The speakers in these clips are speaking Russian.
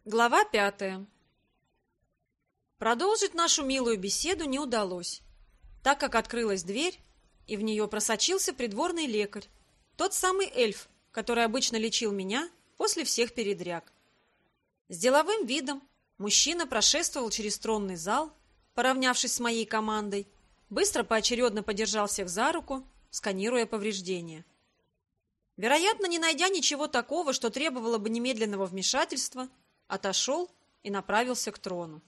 Глава 5. Продолжить нашу милую беседу не удалось, так как открылась дверь, и в нее просочился придворный лекарь, тот самый эльф, который обычно лечил меня после всех передряг. С деловым видом мужчина прошествовал через тронный зал, поравнявшись с моей командой, быстро поочередно подержал всех за руку, сканируя повреждения. Вероятно, не найдя ничего такого, что требовало бы немедленного вмешательства, отошел и направился к трону.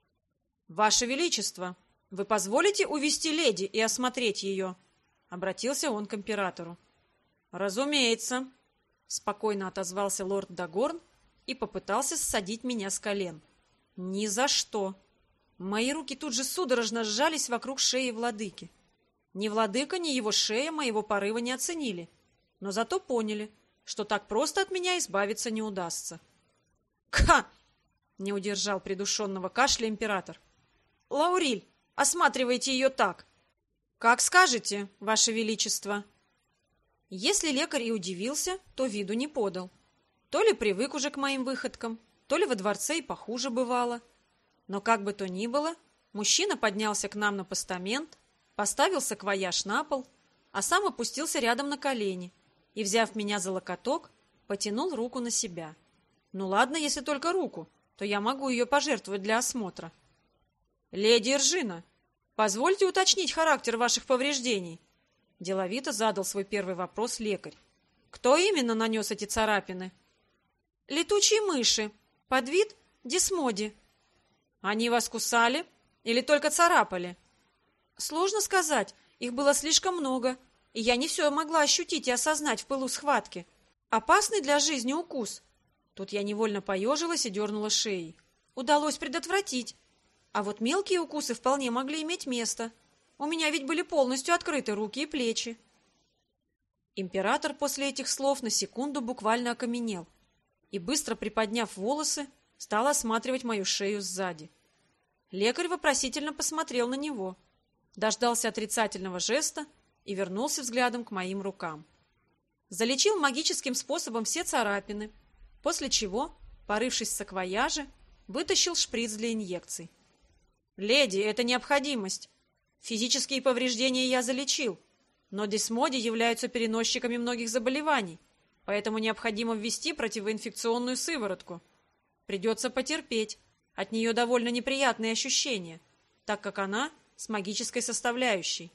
«Ваше Величество, вы позволите увести леди и осмотреть ее?» — обратился он к императору. «Разумеется», — спокойно отозвался лорд Дагорн и попытался ссадить меня с колен. «Ни за что!» Мои руки тут же судорожно сжались вокруг шеи владыки. Ни владыка, ни его шея моего порыва не оценили, но зато поняли, что так просто от меня избавиться не удастся. «Ха!» — не удержал придушенного кашля император. «Лауриль, осматривайте ее так!» «Как скажете, Ваше Величество!» Если лекарь и удивился, то виду не подал. То ли привык уже к моим выходкам, то ли во дворце и похуже бывало. Но как бы то ни было, мужчина поднялся к нам на постамент, поставил саквояж на пол, а сам опустился рядом на колени и, взяв меня за локоток, потянул руку на себя. Ну ладно, если только руку, то я могу ее пожертвовать для осмотра. «Леди Эржина, позвольте уточнить характер ваших повреждений», — деловито задал свой первый вопрос лекарь. «Кто именно нанес эти царапины?» «Летучие мыши, подвид десмоди». «Они вас кусали или только царапали?» «Сложно сказать, их было слишком много, и я не все могла ощутить и осознать в пылу схватки. Опасный для жизни укус». Тут я невольно поежилась и дернула шеей. Удалось предотвратить. А вот мелкие укусы вполне могли иметь место. У меня ведь были полностью открыты руки и плечи. Император после этих слов на секунду буквально окаменел и, быстро приподняв волосы, стал осматривать мою шею сзади. Лекарь вопросительно посмотрел на него, дождался отрицательного жеста и вернулся взглядом к моим рукам. Залечил магическим способом все царапины, после чего, порывшись в саквояже, вытащил шприц для инъекций. «Леди, это необходимость. Физические повреждения я залечил, но десмоди являются переносчиками многих заболеваний, поэтому необходимо ввести противоинфекционную сыворотку. Придется потерпеть, от нее довольно неприятные ощущения, так как она с магической составляющей».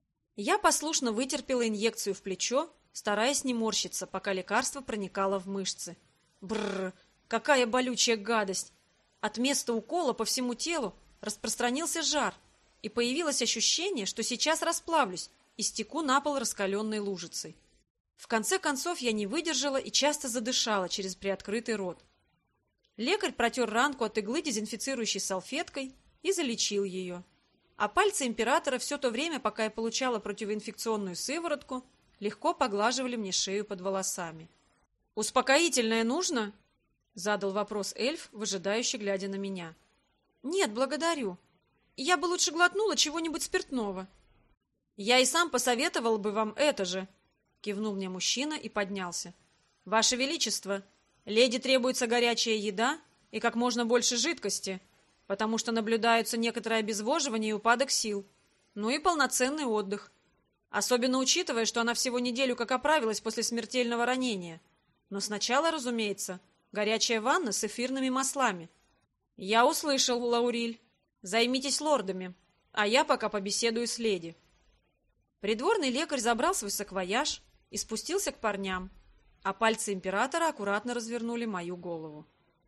Я послушно вытерпела инъекцию в плечо, стараясь не морщиться, пока лекарство проникало в мышцы. Бррр, какая болючая гадость! От места укола по всему телу распространился жар, и появилось ощущение, что сейчас расплавлюсь и стеку на пол раскаленной лужицей. В конце концов я не выдержала и часто задышала через приоткрытый рот. Лекарь протер ранку от иглы дезинфицирующей салфеткой и залечил ее. А пальцы императора все то время, пока я получала противоинфекционную сыворотку, легко поглаживали мне шею под волосами. «Успокоительное нужно?» — задал вопрос эльф, выжидающий, глядя на меня. «Нет, благодарю. Я бы лучше глотнула чего-нибудь спиртного». «Я и сам посоветовал бы вам это же», — кивнул мне мужчина и поднялся. «Ваше Величество, леди требуется горячая еда и как можно больше жидкости, потому что наблюдаются некоторое обезвоживание и упадок сил, ну и полноценный отдых, особенно учитывая, что она всего неделю как оправилась после смертельного ранения. Но сначала, разумеется, горячая ванна с эфирными маслами». «Я услышал, Лауриль. Займитесь лордами, а я пока побеседую с леди». Придворный лекарь забрал свой саквояж и спустился к парням, а пальцы императора аккуратно развернули мою голову.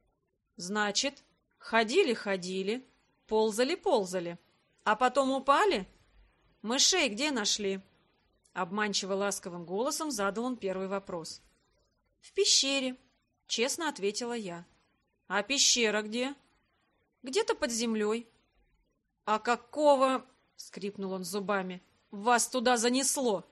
«Значит, ходили-ходили, ползали-ползали, а потом упали? Мышей где нашли?» Обманчиво ласковым голосом задал он первый вопрос. «В пещере», — честно ответила я. «А пещера где?» «Где-то под землей». «А какого...» — скрипнул он зубами. «Вас туда занесло?»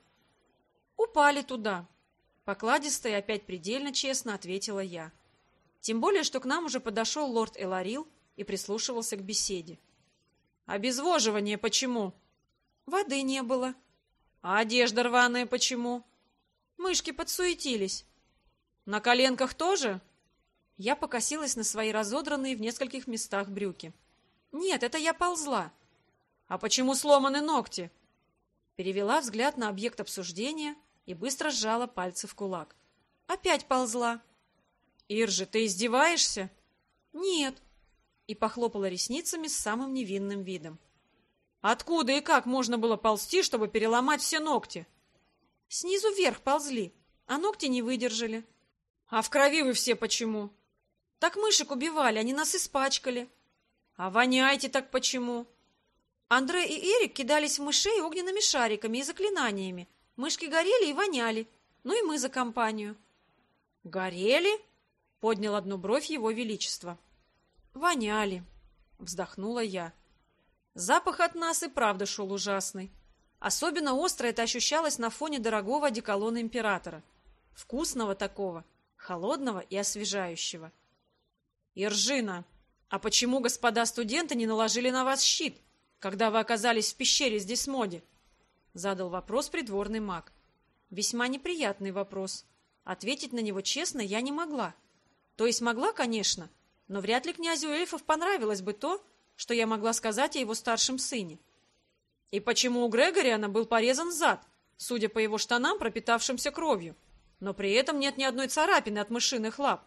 «Упали туда», — покладисто и опять предельно честно ответила я. Тем более, что к нам уже подошел лорд Эларил и прислушивался к беседе. «Обезвоживание почему?» «Воды не было». «А одежда рваная почему?» «Мышки подсуетились». «На коленках тоже?» Я покосилась на свои разодранные в нескольких местах брюки. Нет, это я ползла. А почему сломаны ногти? Перевела взгляд на объект обсуждения и быстро сжала пальцы в кулак. Опять ползла. Иржи, ты издеваешься? Нет. И похлопала ресницами с самым невинным видом. Откуда и как можно было ползти, чтобы переломать все ногти? Снизу вверх ползли, а ногти не выдержали. А в крови вы все почему? Так мышек убивали, они нас испачкали. А воняете так почему? Андре и Эрик кидались в мышей огненными шариками и заклинаниями. Мышки горели и воняли. Ну и мы за компанию. Горели? Поднял одну бровь его величество. Воняли, вздохнула я. Запах от нас и правда шел ужасный. Особенно остро это ощущалось на фоне дорогого одеколона императора. Вкусного такого, холодного и освежающего. Иржина, а почему господа студенты не наложили на вас щит, когда вы оказались в пещере с Десмоди? Задал вопрос придворный маг. Весьма неприятный вопрос. Ответить на него честно я не могла. То есть могла, конечно, но вряд ли князю эльфов понравилось бы то, что я могла сказать о его старшем сыне. И почему у Грегориана был порезан зад, судя по его штанам, пропитавшимся кровью, но при этом нет ни одной царапины от мышиных лап?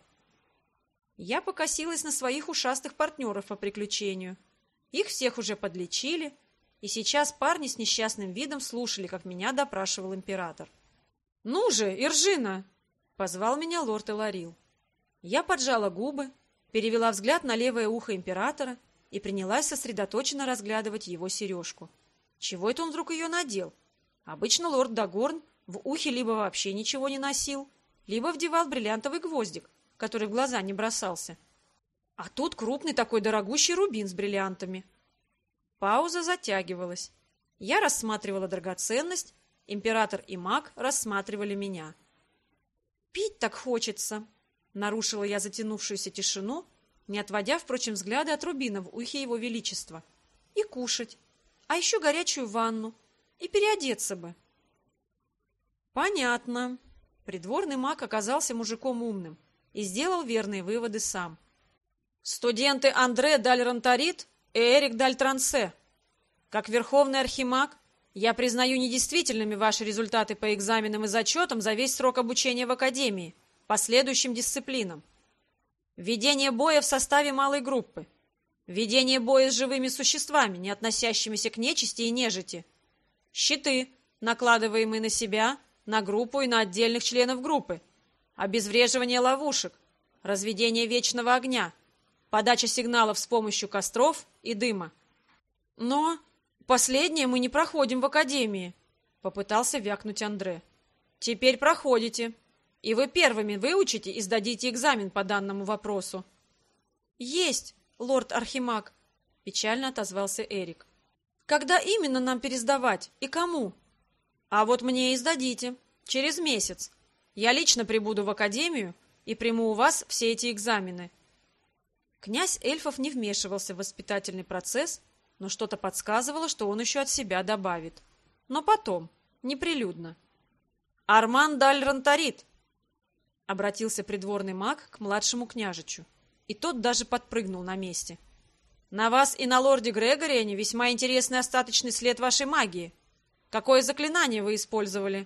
Я покосилась на своих ушастых партнеров по приключению. Их всех уже подлечили, и сейчас парни с несчастным видом слушали, как меня допрашивал император. «Ну же, Иржина!» — позвал меня лорд Эларил. Я поджала губы, перевела взгляд на левое ухо императора и принялась сосредоточенно разглядывать его сережку. Чего это он вдруг ее надел? Обычно лорд Дагорн в ухе либо вообще ничего не носил, либо вдевал бриллиантовый гвоздик, который в глаза не бросался. А тут крупный такой дорогущий рубин с бриллиантами. Пауза затягивалась. Я рассматривала драгоценность, император и маг рассматривали меня. «Пить так хочется!» — нарушила я затянувшуюся тишину, не отводя, впрочем, взгляды от рубина в ухе его величества. «И кушать. А еще горячую ванну. И переодеться бы». «Понятно». Придворный маг оказался мужиком умным и сделал верные выводы сам. «Студенты Андре Даль-Ронтарит и Эрик Даль-Трансе. Как верховный архимаг, я признаю недействительными ваши результаты по экзаменам и зачетам за весь срок обучения в академии, по следующим дисциплинам. Ведение боя в составе малой группы. Ведение боя с живыми существами, не относящимися к нечисти и нежити. Щиты, накладываемые на себя, на группу и на отдельных членов группы. Обезвреживание ловушек. Разведение вечного огня. Подача сигналов с помощью костров и дыма. Но последнее мы не проходим в академии, попытался вякнуть Андре. Теперь проходите. И вы первыми выучите и сдадите экзамен по данному вопросу. Есть, лорд Архимаг, печально отозвался Эрик. Когда именно нам пересдавать и кому? А вот мне и сдадите. Через месяц. Я лично прибуду в академию и приму у вас все эти экзамены. Князь эльфов не вмешивался в воспитательный процесс, но что-то подсказывало, что он еще от себя добавит. Но потом, неприлюдно. «Арман Даль-Ронтарит!» — обратился придворный маг к младшему княжичу, и тот даже подпрыгнул на месте. «На вас и на лорде Грегориане весьма интересный остаточный след вашей магии. Какое заклинание вы использовали?»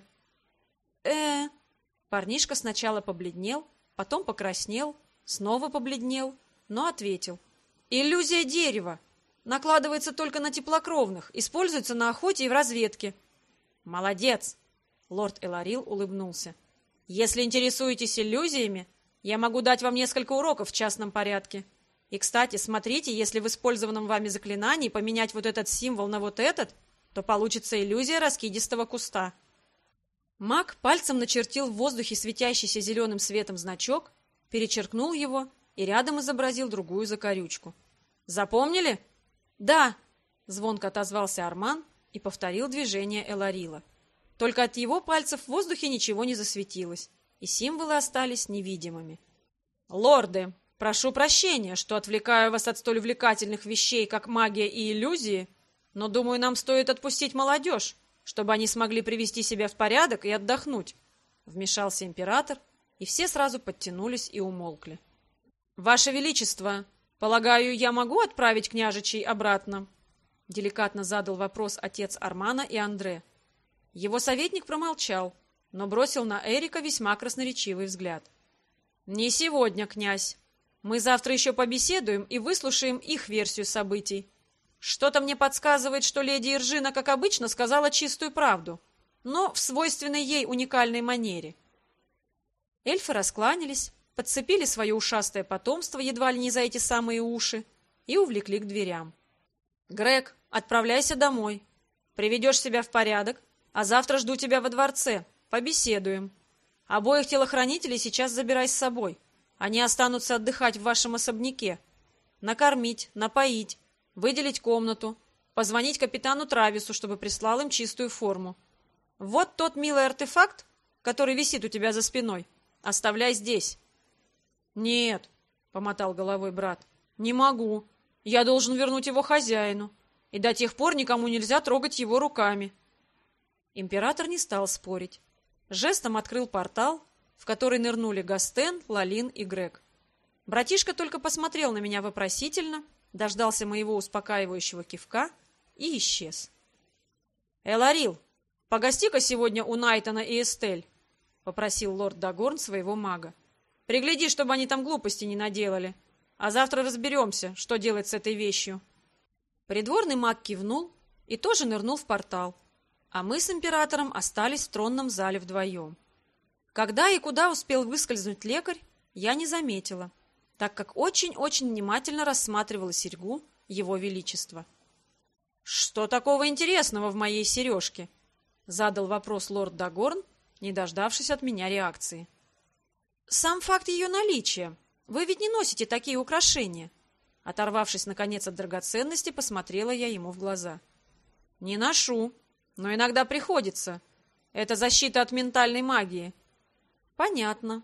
Парнишка сначала побледнел, потом покраснел, снова побледнел, но ответил. «Иллюзия дерева. Накладывается только на теплокровных, используется на охоте и в разведке». «Молодец!» — лорд Эларил улыбнулся. «Если интересуетесь иллюзиями, я могу дать вам несколько уроков в частном порядке. И, кстати, смотрите, если в использованном вами заклинании поменять вот этот символ на вот этот, то получится иллюзия раскидистого куста». Маг пальцем начертил в воздухе светящийся зеленым светом значок, перечеркнул его и рядом изобразил другую закорючку. «Запомнили?» «Да», — звонко отозвался Арман и повторил движение Эларила. Только от его пальцев в воздухе ничего не засветилось, и символы остались невидимыми. «Лорды, прошу прощения, что отвлекаю вас от столь увлекательных вещей, как магия и иллюзии, но, думаю, нам стоит отпустить молодежь, чтобы они смогли привести себя в порядок и отдохнуть», — вмешался император, и все сразу подтянулись и умолкли. «Ваше Величество, полагаю, я могу отправить княжичей обратно?» Деликатно задал вопрос отец Армана и Андре. Его советник промолчал, но бросил на Эрика весьма красноречивый взгляд. «Не сегодня, князь. Мы завтра еще побеседуем и выслушаем их версию событий. Что-то мне подсказывает, что леди Иржина, как обычно, сказала чистую правду, но в свойственной ей уникальной манере». Эльфы раскланялись, подцепили свое ушастое потомство едва ли не за эти самые уши и увлекли к дверям. «Грег, отправляйся домой. Приведешь себя в порядок, а завтра жду тебя во дворце. Побеседуем. Обоих телохранителей сейчас забирай с собой. Они останутся отдыхать в вашем особняке. Накормить, напоить, выделить комнату, позвонить капитану Травису, чтобы прислал им чистую форму. Вот тот милый артефакт, который висит у тебя за спиной. Оставляй здесь». «Нет», — помотал головой брат, — «не могу. Я должен вернуть его хозяину, и до тех пор никому нельзя трогать его руками». Император не стал спорить. Жестом открыл портал, в который нырнули Гастен, Лалин и Грег. Братишка только посмотрел на меня вопросительно, дождался моего успокаивающего кивка и исчез. «Эларил, погости-ка сегодня у Найтона и Эстель», — попросил лорд Дагорн своего мага. «Пригляди, чтобы они там глупости не наделали, а завтра разберемся, что делать с этой вещью». Придворный маг кивнул и тоже нырнул в портал, а мы с императором остались в тронном зале вдвоем. Когда и куда успел выскользнуть лекарь, я не заметила, так как очень-очень внимательно рассматривала серьгу его величества. «Что такого интересного в моей сережке?» — задал вопрос лорд Дагорн, не дождавшись от меня реакции. «Сам факт ее наличия. Вы ведь не носите такие украшения». Оторвавшись, наконец, от драгоценности, посмотрела я ему в глаза. «Не ношу, но иногда приходится. Это защита от ментальной магии». «Понятно».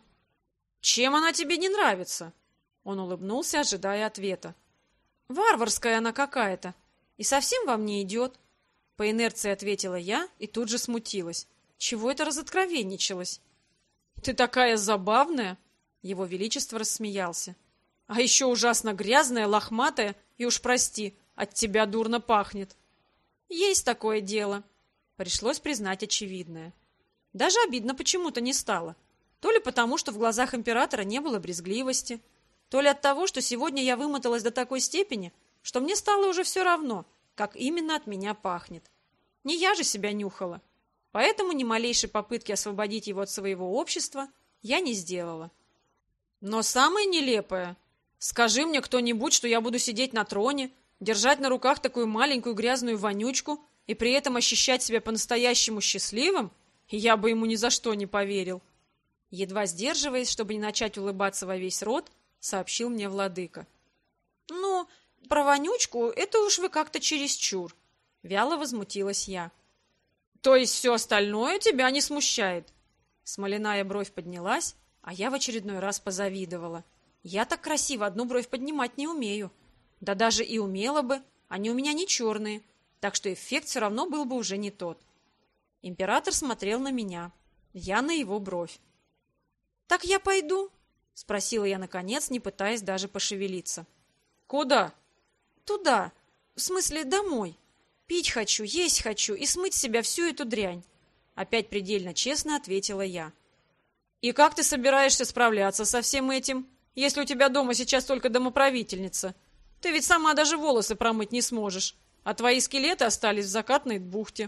«Чем она тебе не нравится?» Он улыбнулся, ожидая ответа. «Варварская она какая-то. И совсем вам не идет». По инерции ответила я и тут же смутилась. Чего это разоткровенничалось? «Ты такая забавная!» Его Величество рассмеялся. «А еще ужасно грязная, лохматая, и уж прости, от тебя дурно пахнет». «Есть такое дело». Пришлось признать очевидное. Даже обидно почему-то не стало. То ли потому, что в глазах императора не было брезгливости, то ли от того, что сегодня я вымоталась до такой степени, что мне стало уже все равно, как именно от меня пахнет. Не я же себя нюхала. Поэтому ни малейшей попытки освободить его от своего общества я не сделала. Но самое нелепое, скажи мне кто-нибудь, что я буду сидеть на троне, держать на руках такую маленькую грязную вонючку и при этом ощущать себя по-настоящему счастливым, и я бы ему ни за что не поверил. Едва сдерживаясь, чтобы не начать улыбаться во весь рот, сообщил мне владыка. «Ну, про вонючку это уж вы как-то чересчур», — вяло возмутилась я. «То есть все остальное тебя не смущает?» Смоляная бровь поднялась, а я в очередной раз позавидовала. Я так красиво одну бровь поднимать не умею. Да даже и умела бы, они у меня не черные, так что эффект все равно был бы уже не тот. Император смотрел на меня, я на его бровь. «Так я пойду?» — спросила я наконец, не пытаясь даже пошевелиться. «Куда?» «Туда, в смысле домой. Пить хочу, есть хочу и смыть с себя всю эту дрянь», — опять предельно честно ответила я. «И как ты собираешься справляться со всем этим, если у тебя дома сейчас только домоправительница? Ты ведь сама даже волосы промыть не сможешь, а твои скелеты остались в закатной бухте».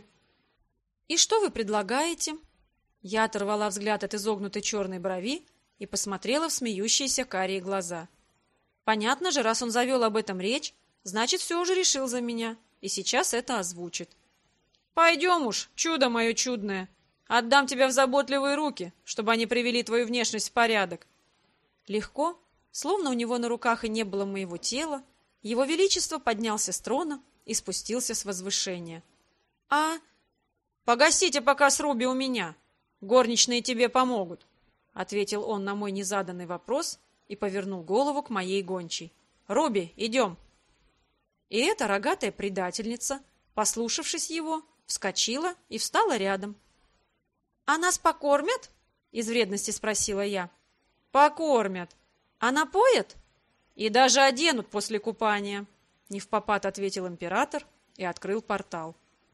«И что вы предлагаете?» Я оторвала взгляд от изогнутой черной брови и посмотрела в смеющиеся карие глаза. Понятно же, раз он завел об этом речь, значит, все уже решил за меня, и сейчас это озвучит. «Пойдем уж, чудо мое чудное. Отдам тебя в заботливые руки, чтобы они привели твою внешность в порядок». Легко, словно у него на руках и не было моего тела, его величество поднялся с трона и спустился с возвышения. «Погостите пока с Руби у меня. Горничные тебе помогут», — ответил он на мой незаданный вопрос и повернул голову к моей гончей. «Руби, идем». И эта рогатая предательница, послушавшись его, вскочила и встала рядом. «А нас покормят?» — из вредности спросила я. «Покормят. А напоят?» «И даже оденут после купания», — невпопад ответил император и открыл портал.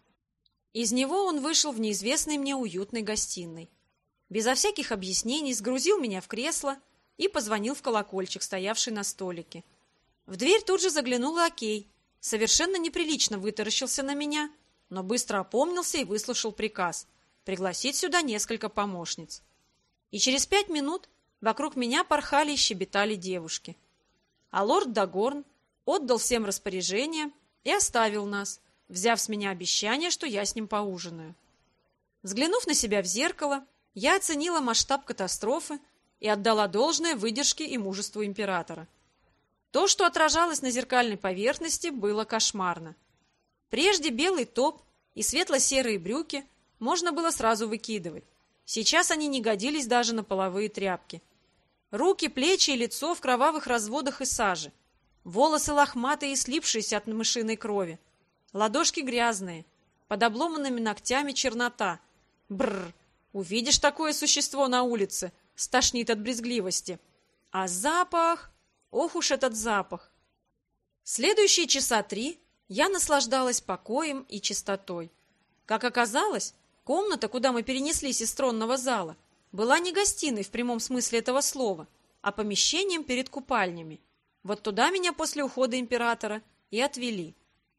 Из него он вышел в неизвестной мне уютной гостиной. Безо всяких объяснений сгрузил меня в кресло и позвонил в колокольчик, стоявший на столике. В дверь тут же заглянул лакей, совершенно неприлично вытаращился на меня, но быстро опомнился и выслушал приказ пригласить сюда несколько помощниц. И через 5 минут вокруг меня порхали и щебетали девушки. А лорд Дагорн отдал всем распоряжение и оставил нас, взяв с меня обещание, что я с ним поужинаю. Взглянув на себя в зеркало, я оценила масштаб катастрофы и отдала должное выдержке и мужеству императора. То, что отражалось на зеркальной поверхности, было кошмарно. Прежде белый топ и светло-серые брюки можно было сразу выкидывать. Сейчас они не годились даже на половые тряпки. Руки, плечи и лицо в кровавых разводах и саже. Волосы лохматые и слипшиеся от мышиной крови. Ладошки грязные, под обломанными ногтями чернота. Бррр! Увидишь такое существо на улице, стошнит от брезгливости. А запах... Ох уж этот запах! Следующие часа 3 я наслаждалась покоем и чистотой. Как оказалось, комната, куда мы перенеслись из тронного зала, была не гостиной в прямом смысле этого слова, а помещением перед купальнями. Вот туда меня после ухода императора и отвели.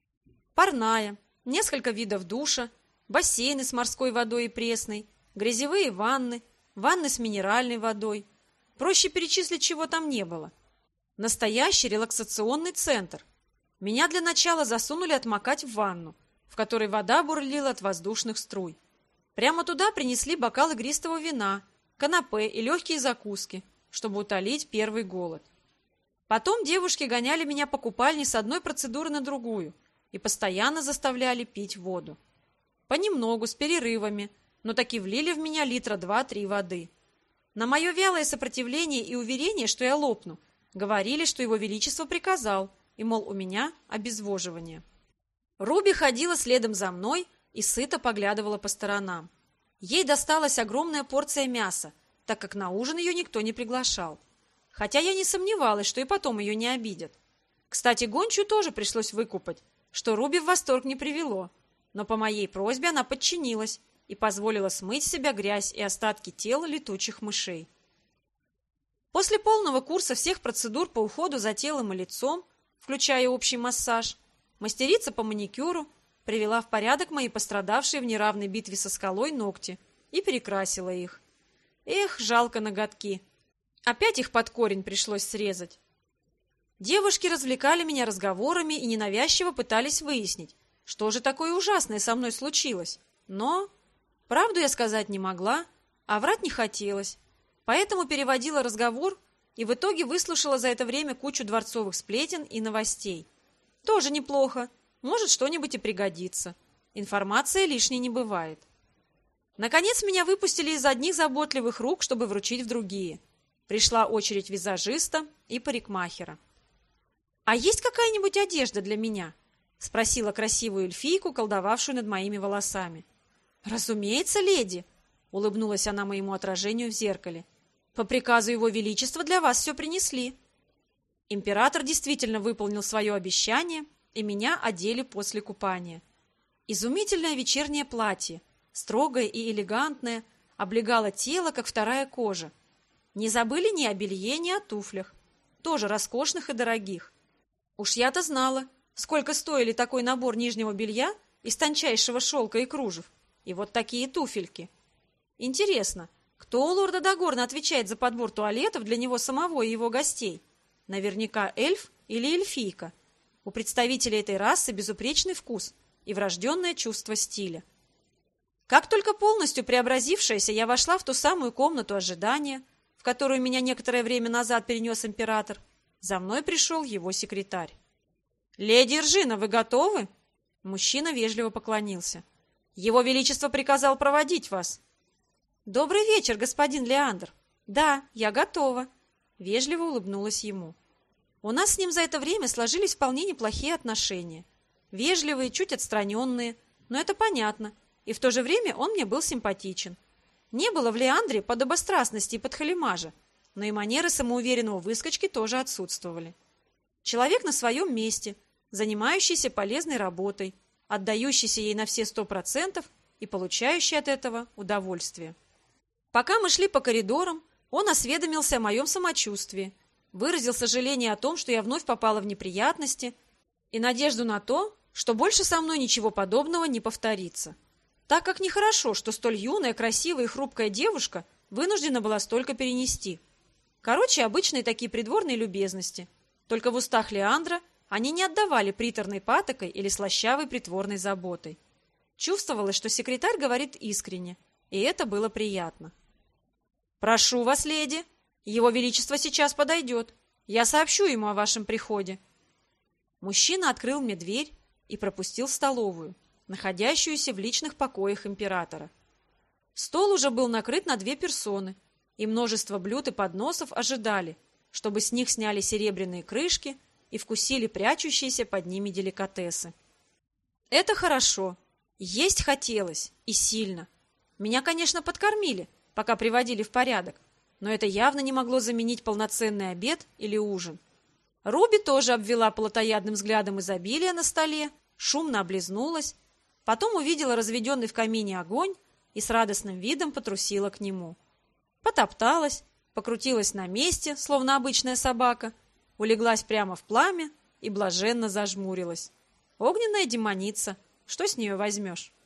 Парная, несколько видов душа, бассейны с морской водой и пресной, грязевые ванны, ванны с минеральной водой. Проще перечислить, чего там не было. Настоящий релаксационный центр. Меня для начала засунули отмокать в ванну, в которой вода бурлила от воздушных струй. Прямо туда принесли бокал игристого вина, канапе и легкие закуски, чтобы утолить первый голод. Потом девушки гоняли меня по купальне с одной процедуры на другую и постоянно заставляли пить воду. Понемногу, с перерывами, но таки влили в меня литра 2-3 воды. На мое вялое сопротивление и уверение, что я лопну, говорили, что его величество приказал, и, мол, у меня обезвоживание. Руби ходила следом за мной и сыто поглядывала по сторонам. Ей досталась огромная порция мяса, так как на ужин ее никто не приглашал. Хотя я не сомневалась, что и потом ее не обидят. Кстати, гончую тоже пришлось выкупать, что Руби в восторг не привело, но по моей просьбе она подчинилась и позволила смыть с себя грязь и остатки тела летучих мышей. После полного курса всех процедур по уходу за телом и лицом, включая общий массаж, мастерица по маникюру привела в порядок мои пострадавшие в неравной битве со скалой ногти и перекрасила их. Эх, жалко ноготки. Опять их под корень пришлось срезать. Девушки развлекали меня разговорами и ненавязчиво пытались выяснить, что же такое ужасное со мной случилось. Но правду я сказать не могла, а врать не хотелось. Поэтому переводила разговор и в итоге выслушала за это время кучу дворцовых сплетен и новостей. Тоже неплохо, может, что-нибудь и пригодится. Информация лишней не бывает. Наконец меня выпустили из одних заботливых рук, чтобы вручить в другие. Пришла очередь визажиста и парикмахера. «А есть какая-нибудь одежда для меня?» — спросила красивую эльфийку, колдовавшую над моими волосами. «Разумеется, леди!» — улыбнулась она моему отражению в зеркале. «По приказу его величества для вас все принесли». Император действительно выполнил свое обещание, и меня одели после купания. Изумительное вечернее платье, строгое и элегантное, облегало тело, как вторая кожа. Не забыли ни о белье, ни о туфлях, тоже роскошных и дорогих. Уж я-то знала, сколько стоили такой набор нижнего белья из тончайшего шелка и кружев, и вот такие туфельки. Интересно, кто у лорда Дагорна отвечает за подбор туалетов для него самого и его гостей? Наверняка эльф или эльфийка. У представителей этой расы безупречный вкус и врожденное чувство стиля. Как только полностью преобразившаяся, я вошла в ту самую комнату ожидания, в которую меня некоторое время назад перенес император, за мной пришел его секретарь. «Леди Иржина, вы готовы?» Мужчина вежливо поклонился. «Его Величество приказал проводить вас». «Добрый вечер, господин Леандр. Да, я готова», — вежливо улыбнулась ему. У нас с ним за это время сложились вполне неплохие отношения. Вежливые, чуть отстраненные, но это понятно, и в то же время он мне был симпатичен. Не было в Леандре подобострастности и подхалимажа, но и манеры самоуверенного выскочки тоже отсутствовали. Человек на своем месте, занимающийся полезной работой, отдающийся ей на все 100% и получающий от этого удовольствие. Пока мы шли по коридорам, он осведомился о моем самочувствии, выразил сожаление о том, что я вновь попала в неприятности, и надежду на то, что больше со мной ничего подобного не повторится. Так как нехорошо, что столь юная, красивая и хрупкая девушка вынуждена была столько перенести. Короче, обычные такие придворные любезности. Только в устах Леандра они не отдавали приторной патокой или слащавой притворной заботой. Чувствовалось, что секретарь говорит искренне, и это было приятно. «Прошу вас, леди, его величество сейчас подойдет. Я сообщу ему о вашем приходе». Мужчина открыл мне дверь и пропустил в столовую, находящуюся в личных покоях императора. Стол уже был накрыт на 2 персоны, и множество блюд и подносов ожидали, чтобы с них сняли серебряные крышки и вкусили прячущиеся под ними деликатесы. Это хорошо. Есть хотелось, и сильно. Меня, конечно, подкормили, пока приводили в порядок, но это явно не могло заменить полноценный обед или ужин. Руби тоже обвела плотоядным взглядом изобилие на столе, шумно облизнулась, потом увидела разведенный в камине огонь и с радостным видом потрусила к нему. Потопталась, покрутилась на месте, словно обычная собака, улеглась прямо в пламя и блаженно зажмурилась. Огненная демоница, что с нее возьмешь?